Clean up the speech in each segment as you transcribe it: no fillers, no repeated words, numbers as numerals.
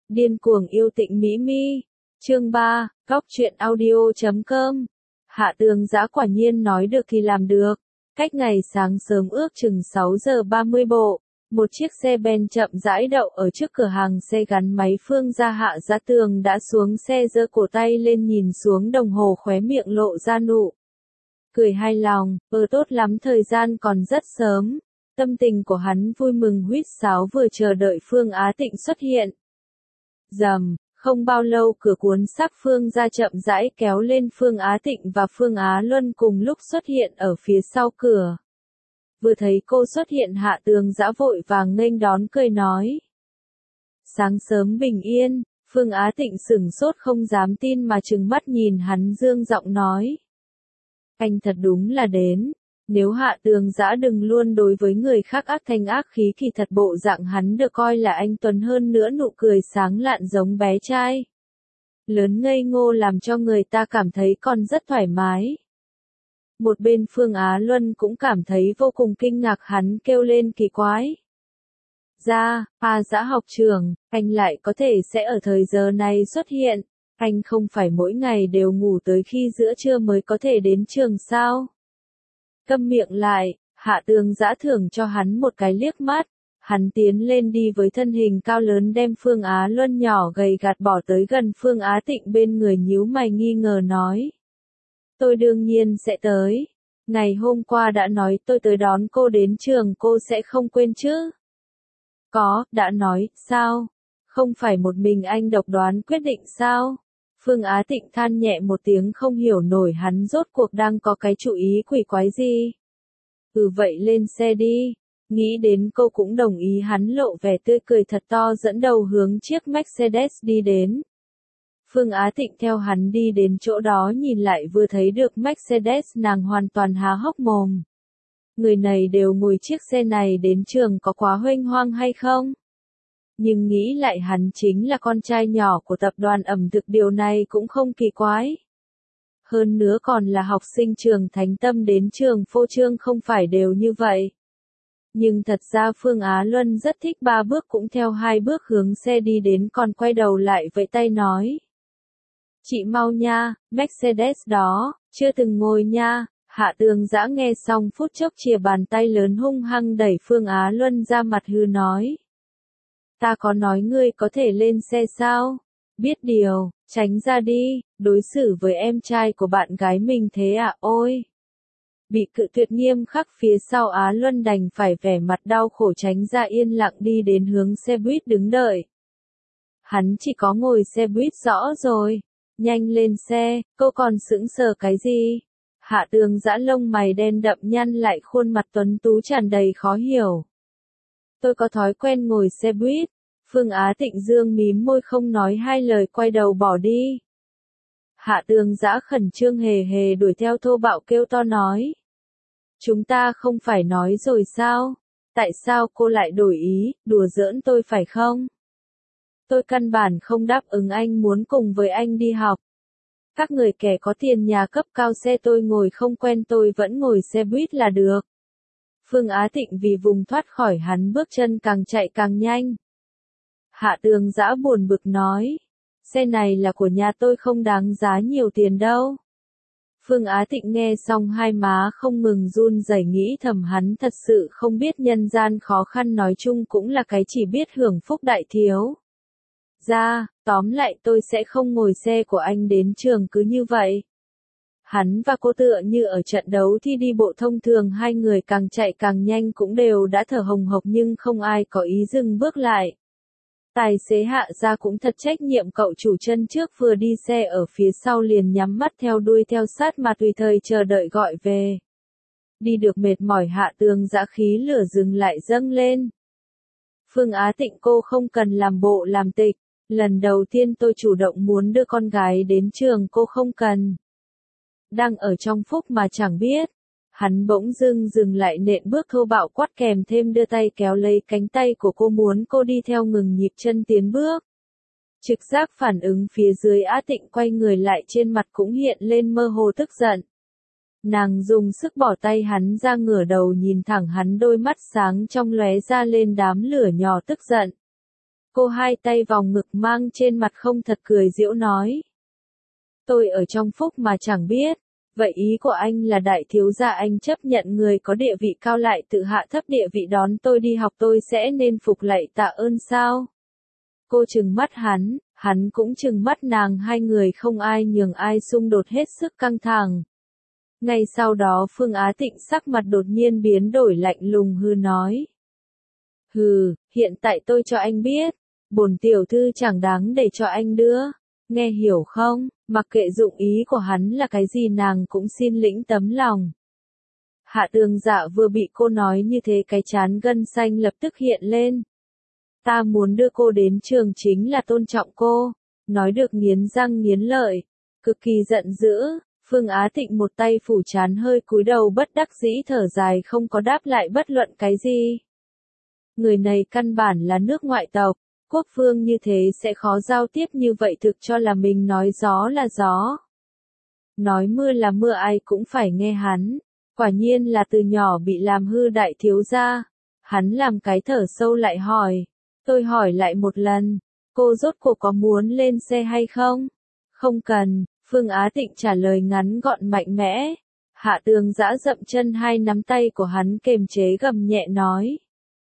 Điên cuồng yêu Tịnh Mỹ Mi. Chương 3, Góc truyện audio.com. Hạ Tường Dã quả nhiên nói được thì làm được. Cách ngày sáng sớm ước chừng 6 giờ 30 bộ, một chiếc xe ben chậm rãi đậu ở trước cửa hàng xe gắn máy Phương Gia. Hạ Dã Tường đã xuống xe giơ cổ tay lên nhìn xuống đồng hồ, khóe miệng lộ ra nụ cười hài lòng, tốt lắm, thời gian còn rất sớm. Tâm tình của hắn vui mừng huýt sáo, vừa chờ đợi Phương Á Tịnh xuất hiện. Rầm, không bao lâu cửa cuốn sắc Phương Gia chậm rãi kéo lên, Phương Á Tịnh và Phương Á Luân cùng lúc xuất hiện ở phía sau cửa. Vừa thấy cô xuất hiện, Hạ Tường Dã vội vàng nghênh đón, cười nói: sáng sớm bình yên. Phương Á Tịnh sửng sốt không dám tin mà trừng mắt nhìn hắn, dương giọng nói: anh thật đúng là đến. Nếu Hạ Tường Dã đừng luôn đối với người khác ác thanh ác khí, kỳ thật bộ dạng hắn được coi là anh tuấn, hơn nữa nụ cười sáng lạn giống bé trai lớn ngây ngô, làm cho người ta cảm thấy còn rất thoải mái. Một bên Phương Á Luân cũng cảm thấy vô cùng kinh ngạc, hắn kêu lên kỳ quái: Dã học trưởng, anh lại có thể sẽ ở thời giờ này xuất hiện, anh không phải mỗi ngày đều ngủ tới khi giữa trưa mới có thể đến trường sao? Câm miệng lại. Hạ Tường Dã thưởng cho hắn một cái liếc mắt, hắn tiến lên đi với thân hình cao lớn đem Phương Á Luân nhỏ gầy gạt bỏ tới gần Phương Á Tịnh bên người, nhíu mày nghi ngờ nói: tôi đương nhiên sẽ tới. Ngày hôm qua đã nói tôi tới đón cô đến trường, cô sẽ không quên chứ? Có, đã nói, sao? Không phải một mình anh độc đoán quyết định sao? Phương Á Tịnh than nhẹ một tiếng, không hiểu nổi hắn rốt cuộc đang có cái chủ ý quỷ quái gì. Vậy lên xe đi. Nghĩ đến cô cũng đồng ý, hắn lộ vẻ tươi cười thật to dẫn đầu hướng chiếc Mercedes đi đến. Phương Á Tịnh theo hắn đi đến chỗ đó nhìn lại, vừa thấy được Mercedes nàng hoàn toàn há hốc mồm. Người này đều ngồi chiếc xe này đến trường có quá huênh hoang hay không? Nhưng nghĩ lại hắn chính là con trai nhỏ của tập đoàn ẩm thực, điều này cũng không kỳ quái. Hơn nữa còn là học sinh trường Thánh Tâm, đến trường phô trương không phải đều như vậy. Nhưng thật ra Phương Á Luân rất thích, 3 bước cũng theo 2 bước hướng xe đi đến, còn quay đầu lại vẫy tay nói: chị mau nha, Mercedes đó, chưa từng ngồi nha. Hạ Tường Dã nghe xong phút chốc chìa bàn tay lớn hung hăng đẩy Phương Á Luân ra, mặt hư nói: ta có nói ngươi có thể lên xe sao? Biết điều, tránh ra đi, đối xử với em trai của bạn gái mình thế à? Ôi! Bị cự tuyệt nghiêm khắc, phía sau Á Luân đành phải vẻ mặt đau khổ tránh ra, yên lặng đi đến hướng xe buýt đứng đợi. Hắn chỉ có ngồi xe buýt rõ rồi. Nhanh lên xe, cô còn sững sờ cái gì? Hạ Tường Dã lông mày đen đậm nhăn lại, khuôn mặt tuấn tú tràn đầy khó hiểu. Tôi có thói quen ngồi xe buýt. Phương Á Tịnh dương mím môi không nói hai lời, quay đầu bỏ đi. Hạ Tường Dã khẩn trương hề hề đuổi theo, thô bạo kêu to nói: chúng ta không phải nói rồi sao? Tại sao cô lại đổi ý, đùa giỡn tôi phải không? Tôi căn bản không đáp ứng anh muốn cùng với anh đi học. Các người kẻ có tiền nhà cấp cao, xe tôi ngồi không quen, tôi vẫn ngồi xe buýt là được. Phương Á Tịnh vì vùng thoát khỏi hắn, bước chân càng chạy càng nhanh. Hạ Tường Dã buồn bực nói: xe này là của nhà tôi, không đáng giá nhiều tiền đâu. Phương Á Tịnh nghe xong hai má không ngừng run rẩy, nghĩ thầm hắn thật sự không biết nhân gian khó khăn, nói chung cũng là cái chỉ biết hưởng phúc đại thiếu. Tóm lại tôi sẽ không ngồi xe của anh đến trường cứ như vậy. Hắn và cô tựa như ở trận đấu thi đi bộ thông thường, hai người càng chạy càng nhanh, cũng đều đã thở hồng hộc nhưng không ai có ý dừng bước lại. Tài xế Hạ gia cũng thật trách nhiệm, cậu chủ chân trước vừa đi xe ở phía sau liền nhắm mắt theo đuôi theo sát mà tùy thời chờ đợi gọi về. Đi được mệt mỏi, Hạ Tường Dã khí lửa dừng lại dâng lên. Phương Á Tịnh, cô không cần làm bộ làm tịch. Lần đầu tiên tôi chủ động muốn đưa con gái đến trường, cô không cần. Đang ở trong phúc mà chẳng biết. Hắn bỗng dưng dừng lại, nện bước thô bạo quát, kèm thêm đưa tay kéo lấy cánh tay của cô, muốn cô đi theo, ngừng nhịp chân tiến bước. Trực giác phản ứng phía dưới, Á Tịnh quay người lại, trên mặt cũng hiện lên mơ hồ tức giận. Nàng dùng sức bỏ tay hắn ra, ngửa đầu nhìn thẳng hắn, đôi mắt sáng trong lóe ra lên đám lửa nhỏ tức giận. Cô hai tay vòng ngực mang trên mặt không thật cười giễu nói. Tôi ở trong phúc mà chẳng biết. Vậy ý của anh là đại thiếu gia anh chấp nhận người có địa vị cao lại tự hạ thấp địa vị đón tôi đi học tôi sẽ nên phục lạy tạ ơn sao? Cô trừng mắt hắn cũng trừng mắt nàng, hai người không ai nhường ai, xung đột hết sức căng thẳng. Ngay sau đó Phương Á Tịnh sắc mặt đột nhiên biến đổi lạnh lùng hừ nói. Hừ, hiện tại tôi cho anh biết, bổn tiểu thư chẳng đáng để cho anh đưa, nghe hiểu không, mặc kệ dụng ý của hắn là cái gì nàng cũng xin lĩnh tấm lòng. Hạ Tường Dạ vừa bị cô nói như thế cái trán gân xanh lập tức hiện lên. Ta muốn đưa cô đến trường chính là tôn trọng cô, nói được nghiến răng nghiến lợi, cực kỳ giận dữ. Phương Á Tịnh một tay phủ trán hơi cúi đầu bất đắc dĩ thở dài không có đáp lại bất luận cái gì. Người này căn bản là nước ngoại tộc, quốc phương như thế sẽ khó giao tiếp như vậy, thực cho là mình nói gió là gió. Nói mưa là mưa, ai cũng phải nghe hắn, quả nhiên là từ nhỏ bị làm hư đại thiếu gia. Hắn làm cái thở sâu lại hỏi, tôi hỏi lại một lần, cô rốt cuộc có muốn lên xe hay không? Không cần. Phương Á Tịnh trả lời ngắn gọn mạnh mẽ. Hạ Tường Dã dậm chân, hai nắm tay của hắn kềm chế gầm nhẹ nói.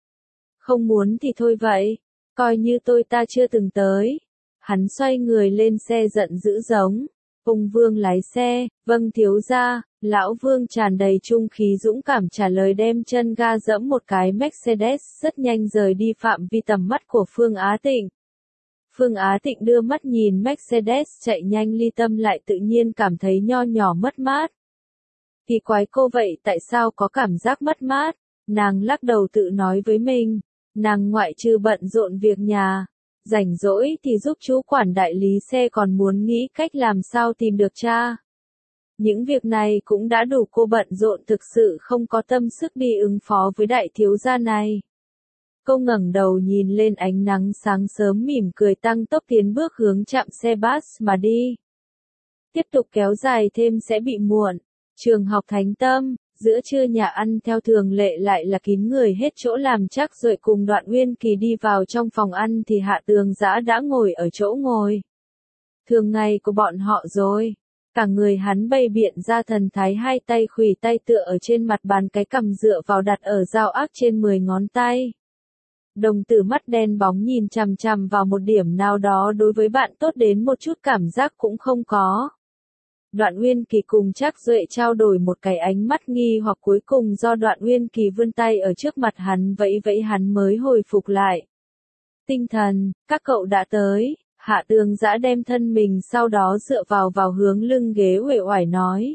Không muốn thì thôi vậy, coi như ta chưa từng tới. Hắn xoay người lên xe giận dữ giống. Ung Vương lái xe, vâng thiếu gia. Lão Vương tràn đầy trung khí dũng cảm trả lời, đem chân ga dẫm một cái Mercedes rất nhanh rời đi phạm vi tầm mắt của Phương Á Tịnh. Phương Á Tịnh đưa mắt nhìn Mercedes chạy nhanh ly tâm lại tự nhiên cảm thấy nho nhỏ mất mát. Kỳ quái cô vậy tại sao có cảm giác mất mát? Nàng lắc đầu tự nói với mình, nàng ngoại trừ bận rộn việc nhà, rảnh rỗi thì giúp chú quản đại lý xe còn muốn nghĩ cách làm sao tìm được cha. Những việc này cũng đã đủ cô bận rộn, thực sự không có tâm sức đi ứng phó với đại thiếu gia này. Cô ngẩng đầu nhìn lên ánh nắng sáng sớm mỉm cười tăng tốc tiến bước hướng trạm xe bus mà đi. Tiếp tục kéo dài thêm sẽ bị muộn. Trường học Thánh Tâm, giữa trưa nhà ăn theo thường lệ lại là kín người hết chỗ làm. Trác Duệ cùng Đoạn Uyên Kỳ đi vào trong phòng ăn thì Hạ Tường Dã đã ngồi ở chỗ ngồi thường ngày của bọn họ rồi. Cả người hắn bày biện ra thần thái, hai tay khuỷu tay tựa ở trên mặt bàn, cái cằm dựa vào đặt ở giao ác trên 10 ngón tay. Đồng tử mắt đen bóng nhìn chằm chằm vào một điểm nào đó, đối với bạn tốt đến một chút cảm giác cũng không có. Đoạn Uyên Kỳ cùng Trác Duệ trao đổi một cái ánh mắt nghi hoặc, cuối cùng do Đoạn Uyên Kỳ vươn tay ở trước mặt hắn vẫy vẫy hắn mới hồi phục lại tinh thần. Các cậu đã tới. Hạ Tường Dã đem thân mình sau đó dựa vào hướng lưng ghế uể oải nói.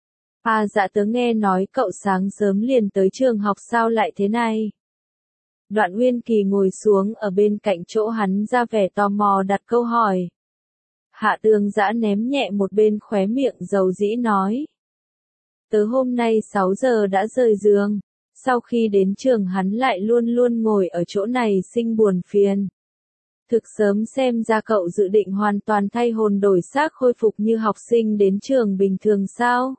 Dạ tớ nghe nói cậu sáng sớm liền tới trường học, sao lại thế này? Đoạn Uyên Kỳ ngồi xuống ở bên cạnh chỗ hắn, ra vẻ tò mò đặt câu hỏi. Hạ Tường Dã ném nhẹ một bên khóe miệng dầu dĩ nói. Tớ hôm nay 6 giờ đã rời giường, sau khi đến trường hắn lại luôn luôn ngồi ở chỗ này sinh buồn phiền. Thực sớm xem ra cậu dự định hoàn toàn thay hồn đổi xác khôi phục như học sinh đến trường bình thường sao?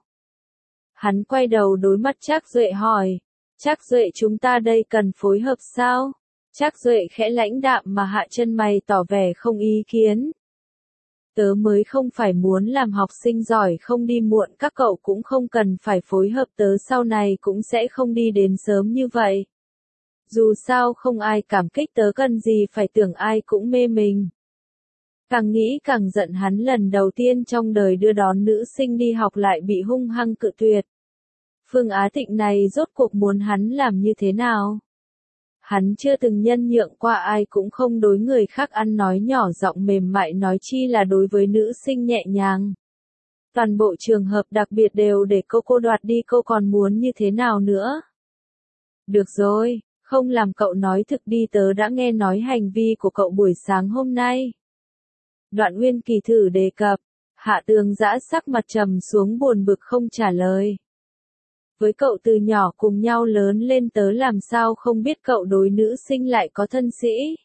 Hắn quay đầu đối mặt Trác Duệ hỏi. Trác Duệ, chúng ta đây cần phối hợp sao? Trác Duệ khẽ lãnh đạm mà hạ chân mày tỏ vẻ không ý kiến. Tớ mới không phải muốn làm học sinh giỏi không đi muộn, các cậu cũng không cần phải phối hợp, tớ sau này cũng sẽ không đi đến sớm như vậy. Dù sao không ai cảm kích tớ, cần gì phải tưởng ai cũng mê mình. Càng nghĩ càng giận, hắn lần đầu tiên trong đời đưa đón nữ sinh đi học lại bị hung hăng cự tuyệt. Phương Á Tịnh này rốt cuộc muốn hắn làm như thế nào? Hắn chưa từng nhân nhượng qua ai, cũng không đối người khác ăn nói nhỏ giọng mềm mại, nói chi là đối với nữ sinh nhẹ nhàng. Toàn bộ trường hợp đặc biệt đều để cô đoạt đi, cô còn muốn như thế nào nữa? Được rồi, không làm cậu nói thực đi, tớ đã nghe nói hành vi của cậu buổi sáng hôm nay. Đoạn Uyên Kỳ thử đề cập. Hạ Tường Dã sắc mặt trầm xuống, buồn bực không trả lời. Với cậu từ nhỏ cùng nhau lớn lên, tớ làm sao không biết cậu đối nữ sinh lại có thân sĩ.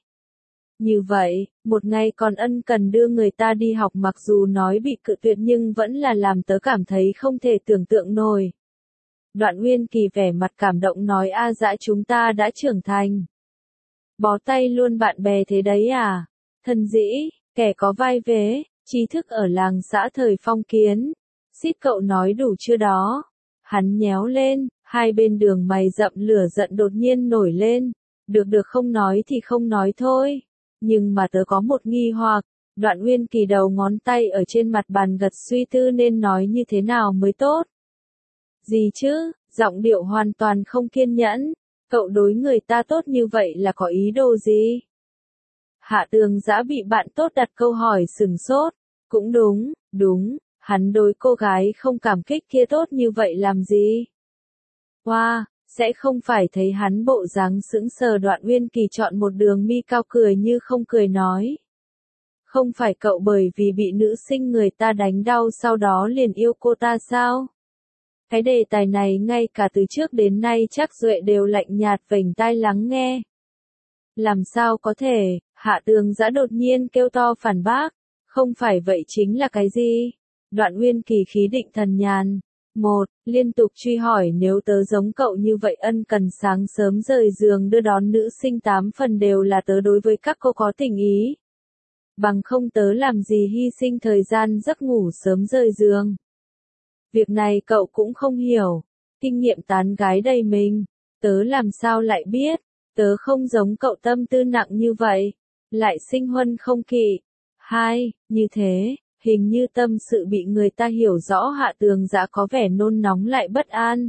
Như vậy, một ngày còn ân cần đưa người ta đi học, mặc dù nói bị cự tuyệt nhưng vẫn là làm tớ cảm thấy không thể tưởng tượng nổi. Đoạn Uyên Kỳ vẻ mặt cảm động nói, Dã chúng ta đã trưởng thành. Bó tay luôn bạn bè thế đấy à? Thân dĩ, kẻ có vai vế, trí thức ở làng xã thời phong kiến. Xít cậu nói đủ chưa đó? Hắn nhéo lên, hai bên đường mày rậm lửa giận đột nhiên nổi lên. Được không nói thì không nói thôi. Nhưng mà tớ có một nghi hoặc. Đoạn Uyên Kỳ đầu ngón tay ở trên mặt bàn gật suy tư nên nói như thế nào mới tốt. Gì chứ, giọng điệu hoàn toàn không kiên nhẫn. Cậu đối người ta tốt như vậy là có ý đồ gì? Hạ Tường Dã bị bạn tốt đặt câu hỏi sừng sốt. Cũng đúng, hắn đối cô gái không cảm kích kia tốt như vậy làm gì? Wow, sẽ không phải thấy hắn bộ dáng sững sờ. Đoạn Uyên Kỳ chọn một đường mi cao cười như không cười nói. Không phải cậu bởi vì bị nữ sinh người ta đánh đau sau đó liền yêu cô ta sao? Cái đề tài này ngay cả từ trước đến nay chắc Duệ đều lạnh nhạt vểnh tai lắng nghe. Làm sao có thể, Hạ Tường Dã đột nhiên kêu to phản bác, không phải vậy chính là cái gì? Đoạn Uyên Kỳ khí định thần nhàn. Liên tục truy hỏi nếu tớ giống cậu như vậy ân cần sáng sớm rời giường đưa đón nữ sinh 8 phần đều là tớ đối với các cô có tình ý. Bằng không tớ làm gì hy sinh thời gian giấc ngủ sớm rời giường. Việc này cậu cũng không hiểu. Kinh nghiệm tán gái đầy mình. Tớ làm sao lại biết. Tớ không giống cậu tâm tư nặng như vậy. Lại sinh huân không kỵ. Như thế, hình như tâm sự bị người ta hiểu rõ. Hạ Tường Dã có vẻ nôn nóng lại bất an.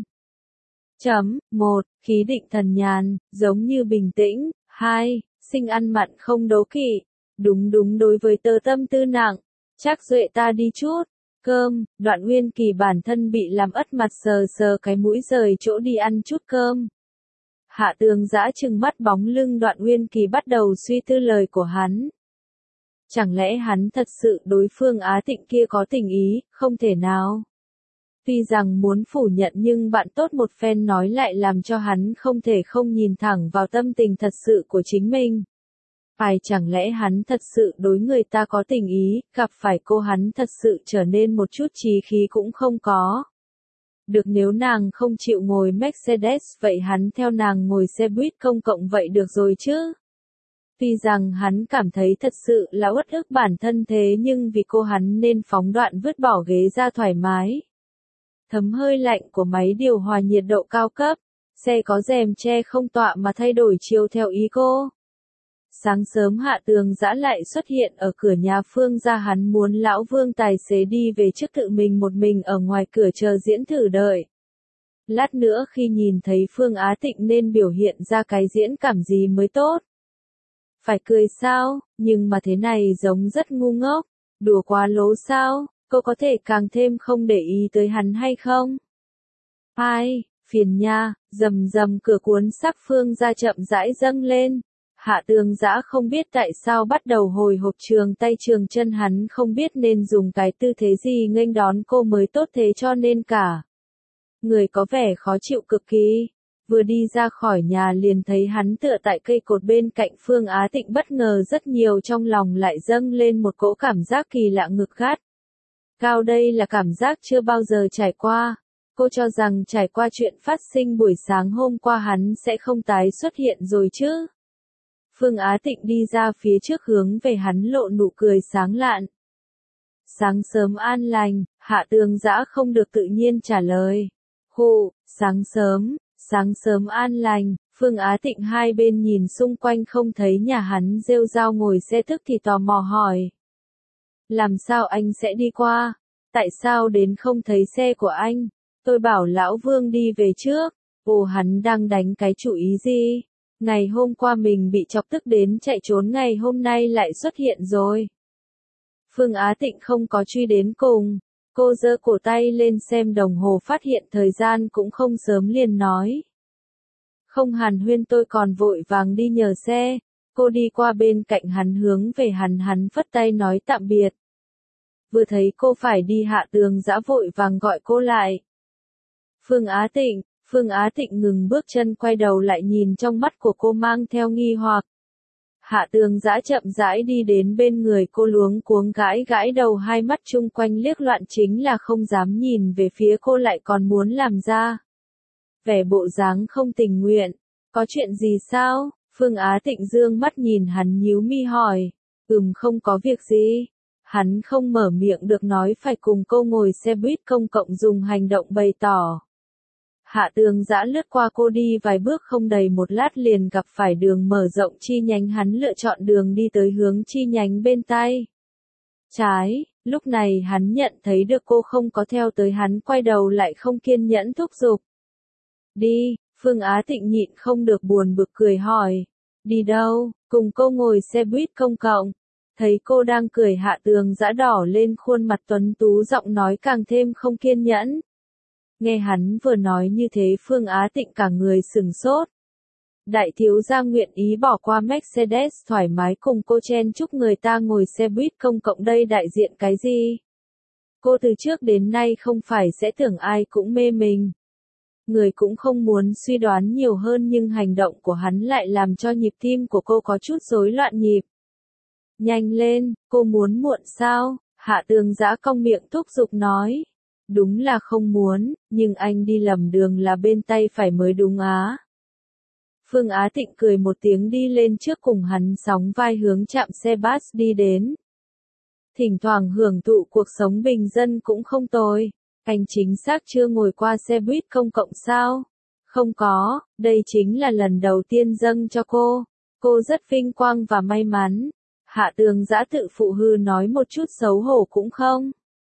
1. Khí định thần nhàn, giống như bình tĩnh. 2. Sinh ăn mặn không đố kỵ. Đúng đối với tớ tâm tư nặng. Chắc Duệ ta đi chút. Cơm, Đoạn Uyên Kỳ bản thân bị làm ất mặt sờ cái mũi rời chỗ đi ăn chút cơm. Hạ Tường Dã trừng mắt bóng lưng Đoạn Uyên Kỳ bắt đầu suy tư lời của hắn. Chẳng lẽ hắn thật sự đối Phương Á Tịnh kia có tình ý, không thể nào. Tuy rằng muốn phủ nhận nhưng bạn tốt một phen nói lại làm cho hắn không thể không nhìn thẳng vào tâm tình thật sự của chính mình. Chẳng lẽ hắn thật sự đối người ta có tình ý, gặp phải cô hắn thật sự trở nên một chút trí khí cũng không có. Được nếu nàng không chịu ngồi Mercedes vậy hắn theo nàng ngồi xe buýt công cộng vậy được rồi chứ. Tuy rằng hắn cảm thấy thật sự là uất ức bản thân thế nhưng vì cô hắn nên phóng đoạn vứt bỏ ghế ra thoải mái. Thấm hơi lạnh của máy điều hòa nhiệt độ cao cấp, xe có rèm che không tọa mà thay đổi chiều theo ý cô. Sáng sớm Hạ Tường Dã lại xuất hiện ở cửa nhà Phương gia hắn muốn lão Vương tài xế đi về trước tự mình một mình ở ngoài cửa chờ diễn thử đợi. Lát nữa khi nhìn thấy Phương Á Tịnh nên biểu hiện ra cái diễn cảm gì mới tốt. Phải cười sao, nhưng mà thế này giống rất ngu ngốc, đùa quá lố sao, cô có thể càng thêm không để ý tới hắn hay không? Phiền nha, rầm cửa cuốn sắc Phương gia chậm rãi dâng lên. Hạ Tường Dã không biết tại sao bắt đầu hồi hộp trường tay trường chân hắn không biết nên dùng cái tư thế gì nghênh đón cô mới tốt thế cho nên cả. Người có vẻ khó chịu cực kỳ. Vừa đi ra khỏi nhà liền thấy hắn tựa tại cây cột bên cạnh Phương Á Tịnh bất ngờ rất nhiều trong lòng lại dâng lên một cỗ cảm giác kỳ lạ ngực gắt. Cao đây là cảm giác chưa bao giờ trải qua. Cô cho rằng trải qua chuyện phát sinh buổi sáng hôm qua hắn sẽ không tái xuất hiện rồi chứ. Phương Á Tịnh đi ra phía trước hướng về hắn lộ nụ cười sáng lạn. Sáng sớm an lành, Hạ Tường Dã không được tự nhiên trả lời. Sáng sớm an lành, Phương Á Tịnh hai bên nhìn xung quanh không thấy nhà hắn rêu rao ngồi xe thức thì tò mò hỏi. Làm sao anh sẽ đi qua? Tại sao đến không thấy xe của anh? Tôi bảo lão Vương đi về trước. Hắn đang đánh cái chủ ý gì? Ngày hôm qua mình bị chọc tức đến chạy trốn ngày hôm nay lại xuất hiện rồi. Phương Á Tịnh không có truy đến cùng. Cô giơ cổ tay lên xem đồng hồ phát hiện thời gian cũng không sớm liền nói. Không hàn huyên tôi còn vội vàng đi nhờ xe. Cô đi qua bên cạnh hắn hướng về hắn phất tay nói tạm biệt. Vừa thấy cô phải đi Hạ Tường Dã vội vàng gọi cô lại. Phương Á Tịnh ngừng bước chân quay đầu lại nhìn trong mắt của cô mang theo nghi hoặc. Hạ Tường Dã chậm rãi đi đến bên người cô luống cuống gãi đầu hai mắt chung quanh liếc loạn chính là không dám nhìn về phía cô lại còn muốn làm ra. Vẻ bộ dáng không tình nguyện. Có chuyện gì sao? Phương Á Tịnh dương mắt nhìn hắn nhíu mi hỏi. Không có việc gì. Hắn không mở miệng được nói phải cùng cô ngồi xe buýt công cộng dùng hành động bày tỏ. Hạ Tường Dã lướt qua cô đi vài bước không đầy một lát liền gặp phải đường mở rộng chi nhánh, hắn lựa chọn đường đi tới hướng chi nhánh bên tay trái, lúc này hắn nhận thấy được cô không có theo tới, hắn quay đầu lại không kiên nhẫn thúc giục. Đi, Phương Á Tịnh nhịn không được buồn bực cười hỏi. Đi đâu? Cùng cô ngồi xe buýt công cộng. Thấy cô đang cười, Hạ Tường Dã đỏ lên khuôn mặt tuấn tú, giọng nói càng thêm không kiên nhẫn. Nghe hắn vừa nói như thế, Phương Á Tịnh cả người sừng sốt. Đại thiếu gia nguyện ý bỏ qua Mercedes thoải mái cùng cô chen chúc người ta ngồi xe buýt công cộng, đây đại diện cái gì? Cô từ trước đến nay không phải sẽ tưởng ai cũng mê mình. Người cũng không muốn suy đoán nhiều hơn, nhưng hành động của hắn lại làm cho nhịp tim của cô có chút rối loạn nhịp. Nhanh lên, cô muốn muộn sao? Hạ Tường Dã cong miệng thúc giục nói. Đúng là không muốn, nhưng anh đi lầm đường là bên tay phải mới đúng á. Phương Á Tịnh cười một tiếng đi lên trước cùng hắn sóng vai hướng trạm xe bus đi đến. Thỉnh thoảng hưởng thụ cuộc sống bình dân cũng không tồi. Anh chính xác chưa ngồi qua xe buýt công cộng sao? Không có, đây chính là lần đầu tiên dâng cho cô. Cô rất vinh quang và may mắn. Hạ Tường Dã tự phụ hư nói một chút xấu hổ cũng không.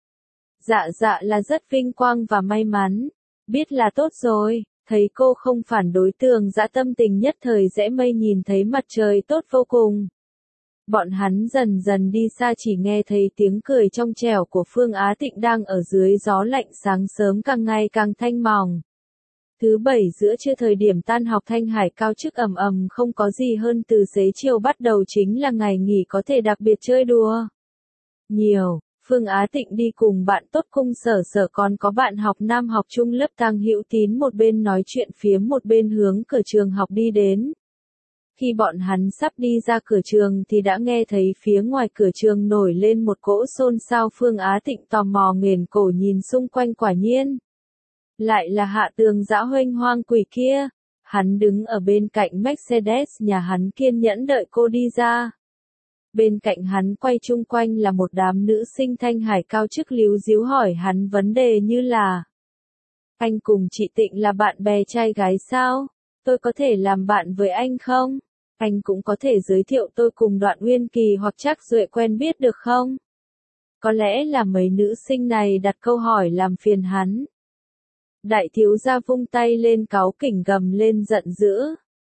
Dạ là rất vinh quang và may mắn. Biết là tốt rồi. Thấy cô không phản đối, Tường Dã tâm tình nhất thời rẽ mây, nhìn thấy mặt trời tốt vô cùng. Bọn hắn dần dần đi xa, chỉ nghe thấy tiếng cười trong trẻo của Phương Á Tịnh đang ở dưới gió lạnh sáng sớm càng ngày càng thanh mỏng. Thứ bảy giữa trưa thời điểm tan học, Thanh Hải cao chức ầm ầm, không có gì hơn, từ xế chiều bắt đầu chính là ngày nghỉ có thể đặc biệt chơi đùa. Nhiều. Phương Á Tịnh đi cùng bạn tốt Cung Sở Sở, còn có bạn học nam học chung lớp Tăng Hữu Tín, một bên nói chuyện phiếm một bên hướng cửa trường học đi đến. Khi bọn hắn sắp đi ra cửa trường thì đã nghe thấy phía ngoài cửa trường nổi lên một cỗ xôn xao. Phương Á Tịnh tò mò nghển cổ nhìn xung quanh, quả nhiên lại là Hạ Tường Dã huênh hoang quỷ kia. Hắn đứng ở bên cạnh Mercedes nhà hắn kiên nhẫn đợi cô đi ra. Bên cạnh hắn quay chung quanh là một đám nữ sinh Thanh Hải cao chức líu díu hỏi hắn vấn đề như là: anh cùng chị Tịnh là bạn bè trai gái sao? Tôi có thể làm bạn với anh không? Anh cũng có thể giới thiệu tôi cùng Đoạn Uyên Kỳ hoặc Trác Duệ quen biết được không? Có lẽ là mấy nữ sinh này đặt câu hỏi làm phiền hắn. Đại thiếu gia vung tay lên cáu kỉnh gầm lên giận dữ.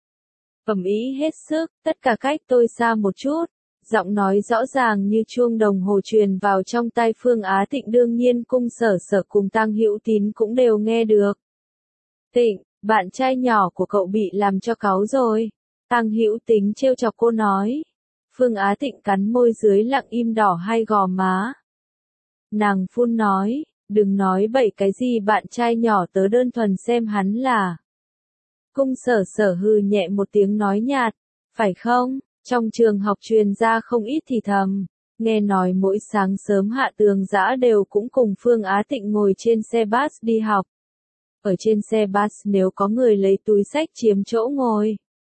Ầm ĩ hết sức, tất cả cách tôi xa một chút. Giọng nói rõ ràng như chuông đồng hồ truyền vào trong tai Phương Á Tịnh, đương nhiên Cung Sở Sở cùng Tăng Hữu Tín cũng đều nghe được. Tịnh, bạn trai nhỏ của cậu bị làm cho cáu rồi. Tăng Hữu Tín trêu chọc cô nói. Phương Á Tịnh cắn môi dưới lặng im đỏ hai gò má. Nàng phun nói, đừng nói bậy cái gì, bạn trai nhỏ tớ đơn thuần xem hắn là. Cung Sở Sở hừ nhẹ một tiếng nói nhạt, phải không? Trong trường học truyền ra không ít thì thầm, nghe nói mỗi sáng sớm Hạ Tường Dã đều cũng cùng Phương Á Tịnh ngồi trên xe bus đi học. Ở trên xe bus nếu có người lấy túi xách chiếm chỗ ngồi,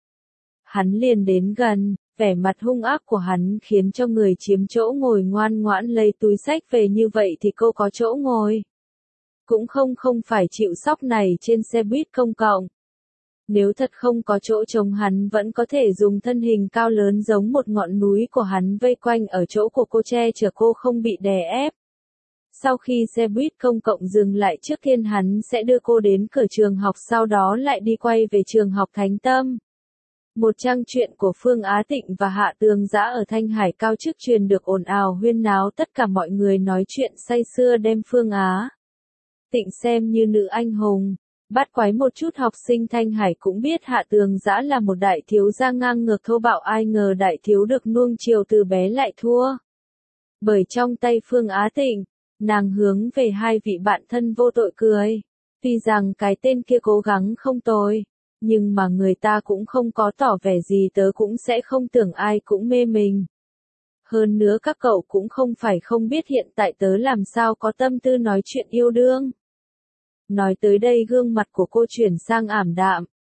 hắn liền đến gần, vẻ mặt hung ác của hắn khiến cho người chiếm chỗ ngồi ngoan ngoãn lấy túi xách về, như vậy thì cô có chỗ ngồi. Cũng không phải chịu sóc này trên xe buýt công cộng. Nếu thật không có chỗ trống, hắn vẫn có thể dùng thân hình cao lớn giống một ngọn núi của hắn vây quanh ở chỗ của cô, che chở cô không bị đè ép. Sau khi xe buýt công cộng dừng lại, trước tiên hắn sẽ đưa cô đến cửa trường học, sau đó lại đi quay về trường học Thánh Tâm. Một trang truyện của Phương Á Tịnh và Hạ Tường Dã ở Thanh Hải cao chức truyền được ồn ào huyên náo, tất cả mọi người nói chuyện say sưa, đem Phương Á Tịnh xem như nữ anh hùng. Bắt quái một chút học sinh Thanh Hải cũng biết Hạ Tường Dã là một đại thiếu gia ngang ngược thô bạo, ai ngờ đại thiếu được nuông chiều từ bé lại thua. Bởi trong tay Phương Á Tịnh, nàng hướng về hai vị bạn thân vô tội cười. Tuy rằng cái tên kia cố gắng không tồi, nhưng mà người ta cũng không có tỏ vẻ gì, tớ cũng sẽ không tưởng ai cũng mê mình. Hơn nữa các cậu cũng không phải không biết hiện tại tớ làm sao có tâm tư nói chuyện yêu đương. Nói tới đây gương mặt của cô chuyển sang ảm đạm,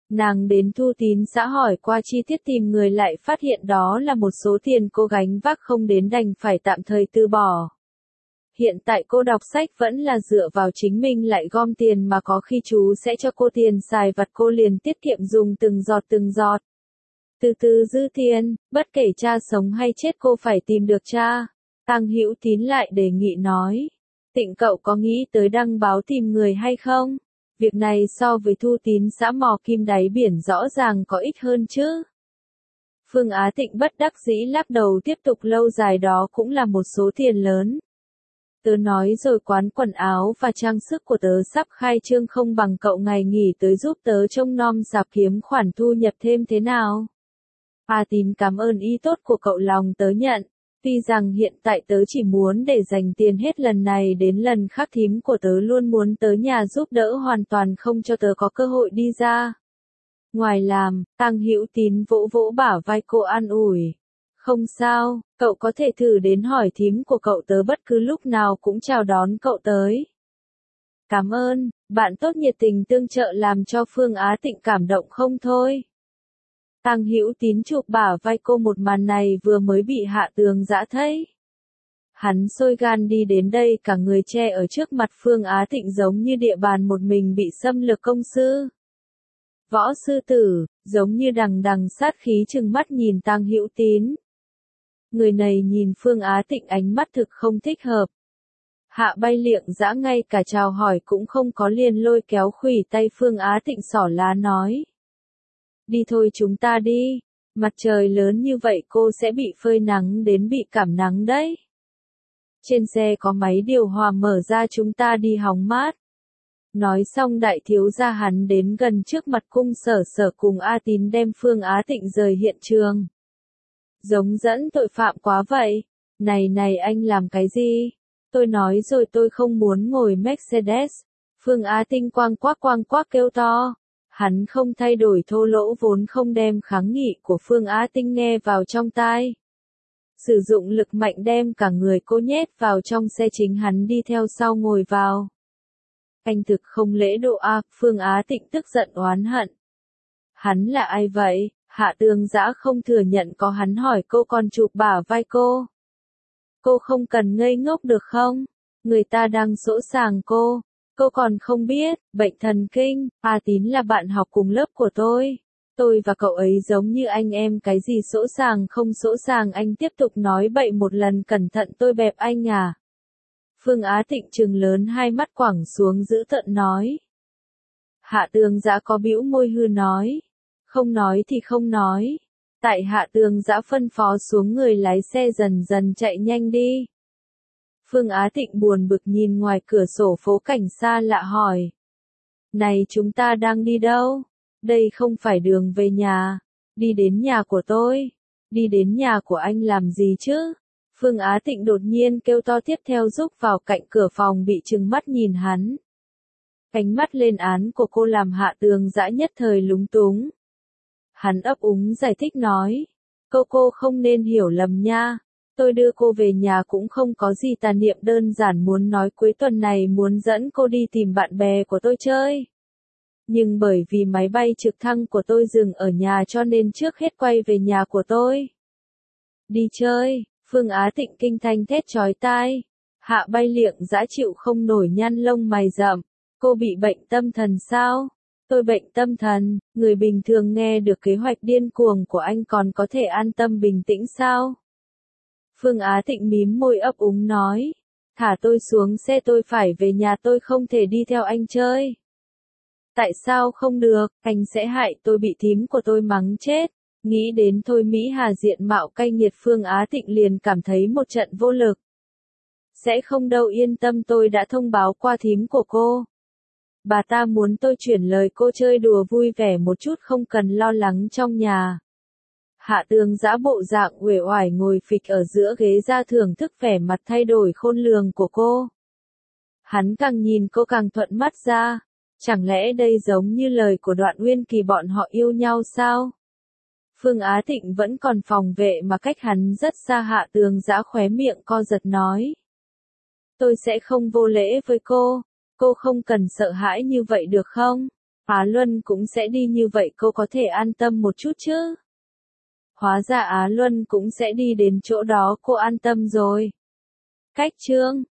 Nàng đến Thu Tín xã hỏi qua chi tiết tìm người lại phát hiện đó là một số tiền cô gánh vác không đến đành phải tạm thời từ bỏ. Hiện tại cô đọc sách vẫn là dựa vào chính mình lại gom tiền mà có khi chú sẽ cho cô tiền xài vặt cô liền tiết kiệm dùng từng giọt từng giọt. Từ từ dư tiền, bất kể cha sống hay chết cô phải tìm được cha. Tăng Hữu Tín lại đề nghị nói. Tịnh cậu có nghĩ tới đăng báo tìm người hay không? Việc này so với Thu Tín xã mò kim đáy biển rõ ràng có ích hơn chứ. Phương Á Tịnh bất đắc dĩ lắc đầu tiếp tục lâu dài đó cũng là một số tiền lớn. Tớ nói rồi quán quần áo và trang sức của tớ sắp khai trương không bằng cậu ngày nghỉ tới giúp tớ trông nom sạp kiếm khoản thu nhập thêm thế nào? Tín cảm ơn ý tốt của cậu lòng tớ nhận. Tuy rằng hiện tại tớ chỉ muốn để dành tiền hết lần này đến lần khác thím của tớ luôn muốn tớ nhà giúp đỡ hoàn toàn không cho tớ có cơ hội đi ra. Ngoài làm, Tăng Hữu Tín vỗ vỗ bả vai cô an ủi. Không sao, cậu có thể thử đến hỏi thím của cậu tớ bất cứ lúc nào cũng chào đón cậu tới. Cảm ơn, bạn tốt nhiệt tình tương trợ làm cho Phương Á Tịnh cảm động không thôi. Tăng Hữu Tín chụp bả vai cô một màn này vừa mới bị Hạ Tường Dã thấy. Hắn sôi gan đi đến đây cả người che ở trước mặt Phương Á Tịnh giống như địa bàn một mình bị xâm lược công sư. Võ sư tử, giống như đằng đằng sát khí trừng mắt nhìn Tăng Hữu Tín. Người này nhìn Phương Á Tịnh ánh mắt thực không thích hợp. Hạ Bay Liệng Dã ngay cả chào hỏi cũng không có liền lôi kéo khuỷu tay Phương Á Tịnh xỏ lá nói. Đi thôi chúng ta đi, mặt trời lớn như vậy cô sẽ bị phơi nắng đến bị cảm nắng đấy. Trên xe có máy điều hòa mở ra chúng ta đi hóng mát. Nói xong đại thiếu gia hắn đến gần trước mặt Cung Sở Sở cùng A Tín đem Phương Á Tịnh rời hiện trường. Giống dẫn tội phạm quá vậy. Này anh làm cái gì? Tôi nói rồi tôi không muốn ngồi Mercedes. Phương Á Tịnh quang quác kêu to. Hắn không thay đổi thô lỗ vốn không đem kháng nghị của Phương Á Tịnh nghe vào trong tai. Sử dụng lực mạnh đem cả người cô nhét vào trong xe chính hắn đi theo sau ngồi vào. Anh thực không lễ độ a, Phương Á Tịnh tức giận oán hận. Hắn là ai vậy? Hạ Tường Dã không thừa nhận có hắn hỏi cô còn chụp bả vai cô. Cô không cần ngây ngốc được không? Người ta đang sỗ sàng cô. Cô còn không biết, bệnh thần kinh, A Tín là bạn học cùng lớp của tôi. Tôi và cậu ấy giống như anh em cái gì sỗ sàng không sỗ sàng anh tiếp tục nói bậy một lần cẩn thận tôi bẹp anh à. Phương Á Tịnh trừng lớn hai mắt quẳng xuống dữ tợn nói. Hạ Tường Dã có bĩu môi hư nói. Không nói thì không nói. Tại Hạ Tường Dã phân phó xuống người lái xe dần dần chạy nhanh đi. Phương Á Tịnh buồn bực nhìn ngoài cửa sổ phố cảnh xa lạ hỏi. Này chúng ta đang đi đâu? Đây không phải đường về nhà. Đi đến nhà của tôi. Đi đến nhà của anh làm gì chứ? Phương Á Tịnh đột nhiên kêu to tiếp theo rúc vào cạnh cửa phòng bị trừng mắt nhìn hắn. Ánh mắt lên án của cô làm Hạ Tường Dã nhất thời lúng túng. Hắn ấp úng giải thích nói. Cô không nên hiểu lầm nha. Tôi đưa cô về nhà cũng không có gì tà niệm đơn giản muốn nói cuối tuần này muốn dẫn cô đi tìm bạn bè của tôi chơi. Nhưng bởi vì máy bay trực thăng của tôi dừng ở nhà cho nên trước hết quay về nhà của tôi. Đi chơi, Phương Á Tịnh kinh thanh thét chói tai. Hạ Bay Liệng Dã chịu không nổi nhăn lông mày rậm. Cô bị bệnh tâm thần sao? Tôi bệnh tâm thần, người bình thường nghe được kế hoạch điên cuồng của anh còn có thể an tâm bình tĩnh sao? Phương Á Tịnh mím môi ấp úng nói. Thả tôi xuống xe tôi phải về nhà tôi không thể đi theo anh chơi. Tại sao không được, anh sẽ hại tôi bị thím của tôi mắng chết. Nghĩ đến Thôi Mỹ Hà diện mạo cay nghiệt Phương Á Tịnh liền cảm thấy một trận vô lực. Sẽ không đâu yên tâm tôi đã thông báo qua thím của cô. Bà ta muốn tôi chuyển lời cô chơi đùa vui vẻ một chút không cần lo lắng trong nhà. Hạ Tường Dã bộ dạng uể oải ngồi phịch ở giữa ghế ra thưởng thức vẻ mặt thay đổi khôn lường của cô. Hắn càng nhìn cô càng thuận mắt ra. Chẳng lẽ đây giống như lời của Đoạn Uyên Kỳ bọn họ yêu nhau sao? Phương Á Tịnh vẫn còn phòng vệ mà cách hắn rất xa. Hạ Tường Dã khóe miệng co giật nói. Tôi sẽ không vô lễ với cô không cần sợ hãi như vậy được không? Á Luân cũng sẽ đi như vậy cô có thể an tâm một chút chứ. Hóa ra Á Luân cũng sẽ đi đến chỗ đó cô an tâm rồi. Cách chương